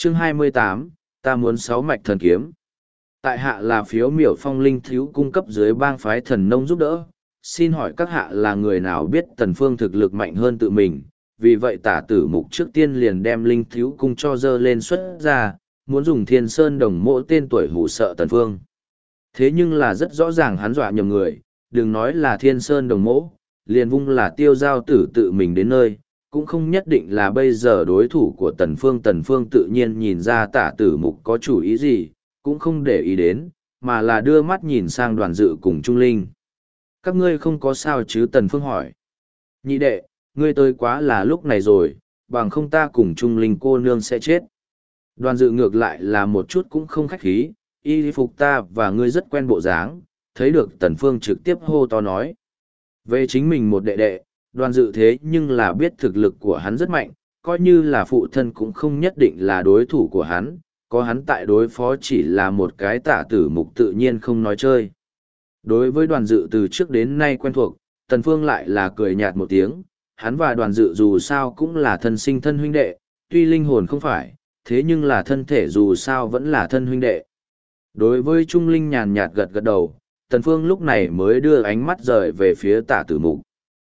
Chương 28, ta muốn sáu mạch thần kiếm. Tại hạ là phiếu miểu phong linh thiếu cung cấp dưới bang phái thần nông giúp đỡ. Xin hỏi các hạ là người nào biết Tần Phương thực lực mạnh hơn tự mình, vì vậy Tả Tử Mục trước tiên liền đem linh thiếu cung cho dơ lên xuất ra, muốn dùng Thiên Sơn Đồng Mộ tên tuổi hù sợ Tần Phương. Thế nhưng là rất rõ ràng hắn dọa nhầm người, đừng nói là Thiên Sơn Đồng Mộ, liền vung là Tiêu Giao Tử tự mình đến nơi, cũng không nhất định là bây giờ đối thủ của Tần Phương. Tần Phương tự nhiên nhìn ra Tả Tử Mục có chủ ý gì, cũng không để ý đến, mà là đưa mắt nhìn sang Đoàn Dự cùng Trung Linh. Các ngươi không có sao chứ? Tần Phương hỏi. Nhị đệ, ngươi tới quá là lúc này rồi, bằng không ta cùng Trung Linh cô nương sẽ chết. Đoàn Dự ngược lại là một chút cũng không khách khí, y phục ta và ngươi rất quen bộ dáng, thấy được Tần Phương trực tiếp hô to nói. Về chính mình một đệ đệ, Đoàn Dự thế nhưng là biết thực lực của hắn rất mạnh, coi như là phụ thân cũng không nhất định là đối thủ của hắn, có hắn tại đối phó chỉ là một cái Tả Tử Mục tự nhiên không nói chơi. Đối với Đoàn Dự từ trước đến nay quen thuộc, Tần Phương lại là cười nhạt một tiếng, hắn và Đoàn Dự dù sao cũng là thân sinh thân huynh đệ, tuy linh hồn không phải, thế nhưng là thân thể dù sao vẫn là thân huynh đệ. Đối với Trung Linh nhàn nhạt gật gật đầu, Tần Phương lúc này mới đưa ánh mắt rời về phía Tả Tử Mục.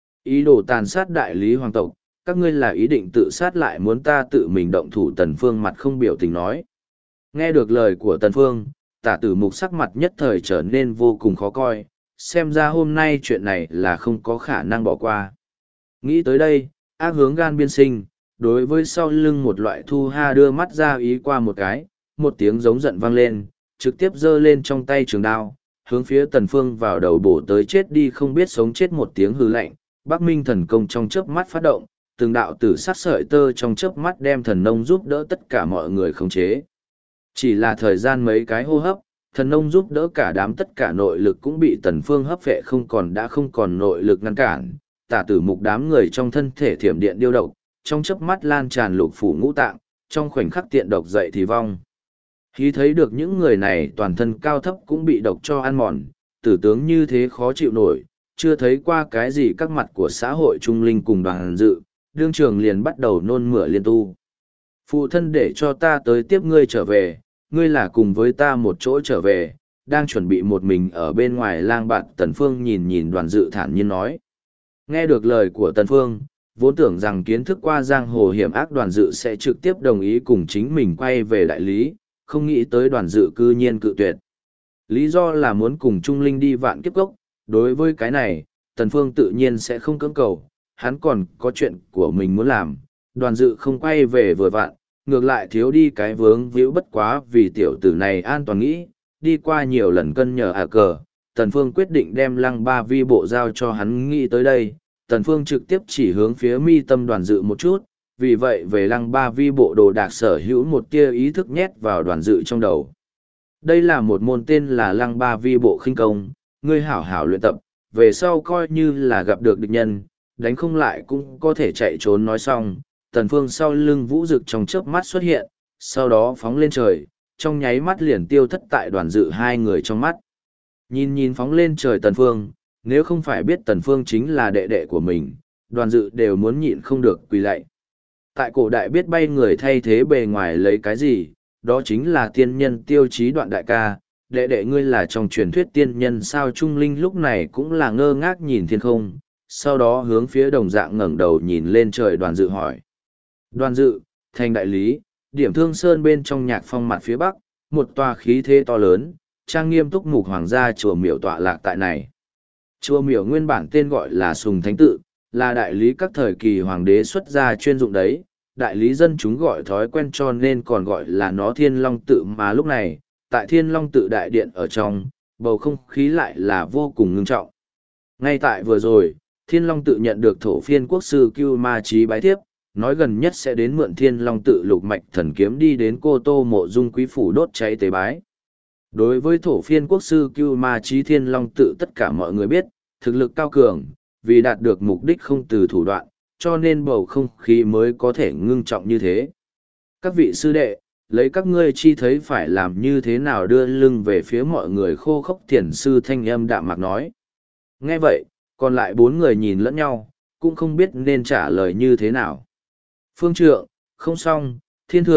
Ý đồ tàn sát đại lý hoàng tộc, các ngươi là ý định tự sát lại muốn ta tự mình động thủ? Tần Phương mặt không biểu tình nói. Nghe được lời của Tần Phương, Tả Tử Mục sắc mặt nhất thời trở nên vô cùng khó coi, xem ra hôm nay chuyện này là không có khả năng bỏ qua. Nghĩ tới đây, ác hướng gan biên sinh, đối với sau lưng một loại thu ha đưa mắt ra ý qua một cái, một tiếng giống giận vang lên, trực tiếp giơ lên trong tay trường đao, hướng phía Tần Phương vào đầu bổ tới. Chết đi không biết sống chết! Một tiếng hừ lạnh, Bắc Minh thần công trong chớp mắt phát động, từng đạo tử sắc sợi tơ trong chớp mắt đem thần nông giúp đỡ tất cả mọi người khống chế. Chỉ là thời gian mấy cái hô hấp, thần nông giúp đỡ cả đám tất cả nội lực cũng bị Tần Phương hấp vệ không còn nội lực ngăn cản. Tả Tử Mục đám người trong thân thể thiểm điện điêu độc, trong chớp mắt lan tràn lục phủ ngũ tạng, trong khoảnh khắc tiện độc dậy thì vong. Khi thấy được những người này toàn thân cao thấp cũng bị độc cho ăn mòn, tử tướng như thế khó chịu nổi, chưa thấy qua cái gì. Các mặt của xã hội Trung Linh cùng Đoàn Dự, đương trường liền bắt đầu nôn mửa liên tu. Phụ thân để cho ta tới tiếp ngươi trở về, ngươi là cùng với ta một chỗ trở về, đang chuẩn bị một mình ở bên ngoài lang bạt. Tần Phương nhìn nhìn Đoàn Dự thản nhiên nói. Nghe được lời của Tần Phương, vốn tưởng rằng kiến thức qua giang hồ hiểm ác Đoàn Dự sẽ trực tiếp đồng ý cùng chính mình quay về đại lý, không nghĩ tới Đoàn Dự cư nhiên cự tuyệt. Lý do là muốn cùng Trung Linh đi Vạn Kiếp Cốc, đối với cái này, Tần Phương tự nhiên sẽ không cưỡng cầu, hắn còn có chuyện của mình muốn làm. Đoàn Dự không quay về vừa vặn, ngược lại thiếu đi cái vướng víu, bất quá vì tiểu tử này an toàn nghĩ, đi qua nhiều lần cân nhờ cờ, Tần Phương quyết định đem Lăng Ba Vi bộ giao cho hắn. Nghĩ tới đây, Tần Phương trực tiếp chỉ hướng phía mi tâm Đoàn Dự một chút, vì vậy về Lăng Ba Vi bộ đồ đạc sở hữu một tia ý thức nhét vào Đoàn Dự trong đầu. Đây là một môn tên là Lăng Ba Vi bộ khinh công, ngươi hảo hảo luyện tập, về sau coi như là gặp được địch nhân, đánh không lại cũng có thể chạy trốn. Nói xong, Tần Phương sau lưng vũ rực trong chớp mắt xuất hiện, sau đó phóng lên trời, trong nháy mắt liền tiêu thất tại Đoàn Dự hai người trong mắt. Nhìn phóng lên trời Tần Phương, nếu không phải biết Tần Phương chính là đệ đệ của mình, Đoàn Dự đều muốn nhịn không được quỳ lạy. Tại cổ đại biết bay người thay thế bề ngoài lấy cái gì, đó chính là tiên nhân Tiêu Chí Đoạn đại ca, đệ đệ ngươi là trong truyền thuyết tiên nhân sao? Trung Linh lúc này cũng là ngơ ngác nhìn thiên không, sau đó hướng phía đồng dạng ngẩng đầu nhìn lên trời. Đoàn Dự hỏi. Đoàn Dự, thành đại lý, điểm Thương Sơn bên trong Nhạc Phong mặt phía bắc, một tòa khí thế to lớn, trang nghiêm túc mục hoàng gia chùa miểu tọa lạc tại này. Chùa miểu nguyên bản tên gọi là Sùng Thánh Tự, là đại lý các thời kỳ hoàng đế xuất gia chuyên dụng đấy, đại lý dân chúng gọi thói quen cho nên còn gọi là nó Thiên Long Tự. Mà lúc này, tại Thiên Long Tự đại điện ở trong, bầu không khí lại là vô cùng ngưng trọng. Ngay tại vừa rồi, Thiên Long Tự nhận được thổ phiên quốc sư Cưu Ma Chí bái thiếp, nói gần nhất sẽ đến mượn Thiên Long Tự lục mạch thần kiếm đi đến Cô Tô Mộ Dung quý phủ đốt cháy tế bái. Đối với thổ phiên quốc sư Cưu Ma Chí, Thiên Long Tự tất cả mọi người biết, thực lực cao cường, vì đạt được mục đích không từ thủ đoạn, cho nên bầu không khí mới có thể ngưng trọng như thế. Các vị sư đệ, lấy các ngươi chi thấy phải làm như thế nào? Đưa lưng về phía mọi người khô khốc thiền sư thanh âm đạm mạc nói. Nghe vậy, còn lại bốn người nhìn lẫn nhau, cũng không biết nên trả lời như thế nào. Phương trượng, không xong, thiên thượng,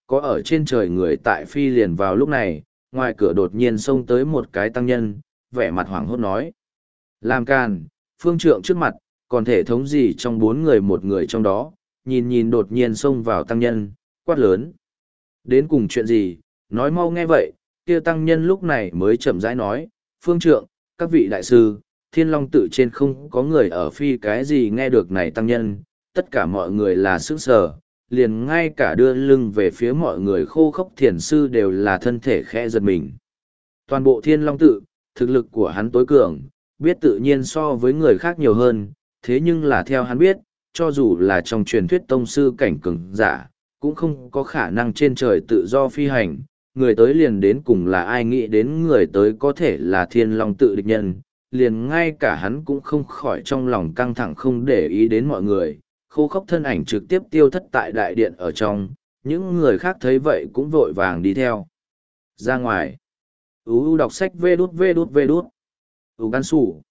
có ở trên trời người tại phi liền vào lúc này, ngoài cửa đột nhiên xông tới một cái tăng nhân, vẻ mặt hoảng hốt nói. Làm càn, phương trượng trước mặt, còn thể thống gì trong 4 người một người trong đó, nhìn đột nhiên xông vào tăng nhân, quát lớn. Đến cùng chuyện gì, nói mau nghe vậy, kia tăng nhân lúc này mới chậm rãi nói, phương trượng, các vị đại sư, thiên long tự trên không có người ở phi cái gì nghe được này tăng nhân, tất cả mọi người là sững sờ, liền ngay cả đưa lưng về phía mọi người khô khốc thiền sư đều là thân thể khẽ giật mình. Toàn bộ thiên long tự, thực lực của hắn tối cường, biết tự nhiên so với người khác nhiều hơn, thế nhưng là theo hắn biết, cho dù là trong truyền thuyết tông sư cảnh cường giả, cũng không có khả năng trên trời tự do phi hành, người tới liền đến cùng là ai nghĩ đến người tới có thể là thiên long tự địch nhân, liền ngay cả hắn cũng không khỏi trong lòng căng thẳng không để ý đến mọi người, khô khốc thân ảnh trực tiếp tiêu thất tại đại điện ở trong, những người khác thấy vậy cũng vội vàng đi theo. Ra ngoài, đọc sách vê đút. Gan sủ.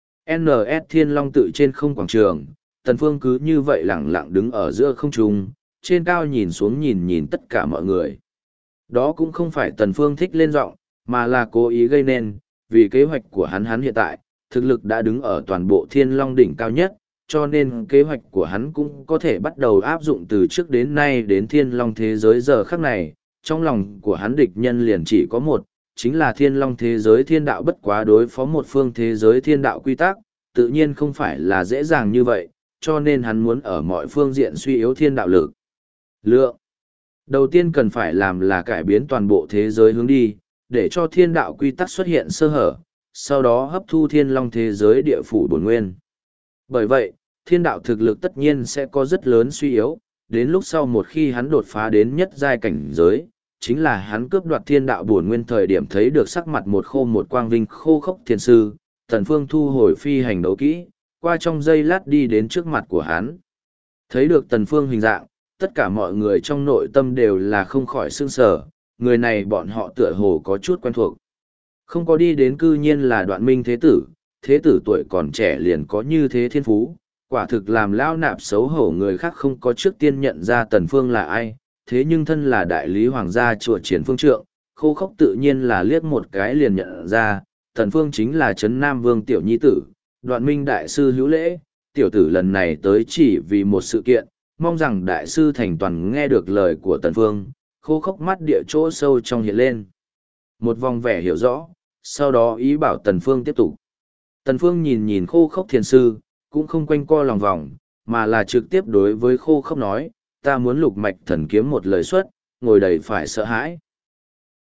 NS Thiên Long tự trên không quảng trường, Tần Phương cứ như vậy lẳng lặng đứng ở giữa không trung, trên cao nhìn xuống nhìn tất cả mọi người. Đó cũng không phải Tần Phương thích lên giọng, mà là cố ý gây nên, vì kế hoạch của hắn hiện tại, thực lực đã đứng ở toàn bộ Thiên Long đỉnh cao nhất, cho nên kế hoạch của hắn cũng có thể bắt đầu áp dụng từ trước đến nay đến Thiên Long thế giới giờ khắc này, trong lòng của hắn địch nhân liền chỉ có một, chính là Thiên Long thế giới thiên đạo bất quá đối phó một phương thế giới thiên đạo quy tắc, tự nhiên không phải là dễ dàng như vậy, cho nên hắn muốn ở mọi phương diện suy yếu thiên đạo lực. Lượng. Đầu tiên cần phải làm là cải biến toàn bộ thế giới hướng đi, để cho thiên đạo quy tắc xuất hiện sơ hở, sau đó hấp thu thiên long thế giới địa phủ bổn nguyên. Bởi vậy, thiên đạo thực lực tất nhiên sẽ có rất lớn suy yếu, đến lúc sau một khi hắn đột phá đến nhất giai cảnh giới, chính là hắn cướp đoạt thiên đạo bổn nguyên thời điểm thấy được sắc mặt một khô một quang vinh khô khốc thiên sư, Tần Phương thu hồi phi hành đấu kỹ, qua trong giây lát đi đến trước mặt của hắn. Thấy được Tần Phương hình dạng, tất cả mọi người trong nội tâm đều là không khỏi sương sờ, người này bọn họ tựa hồ có chút quen thuộc. Không có đi đến cư nhiên là Đoạn Minh thế tử tuổi còn trẻ liền có như thế thiên phú, quả thực làm lao nạp xấu hổ người khác không có trước tiên nhận ra Tần Phương là ai, thế nhưng thân là đại lý hoàng gia chùa Triển Phương Trượng, khô khốc tự nhiên là liếc một cái liền nhận ra, Tần Phương chính là Trấn Nam Vương tiểu nhi tử, Đoạn Minh đại sư hữu lễ, tiểu tử lần này tới chỉ vì một sự kiện, mong rằng đại sư thành toàn nghe được lời của Tần Phương, khô khốc mắt địa chỗ sâu trong hiện lên. Một vòng vẻ hiểu rõ, sau đó ý bảo Tần Phương tiếp tục. Tần Phương nhìn khô khốc thiền sư, cũng không quanh co lòng vòng, mà là trực tiếp đối với khô khốc nói, ta muốn lục mạch thần kiếm một lời xuất, ngồi đầy phải sợ hãi.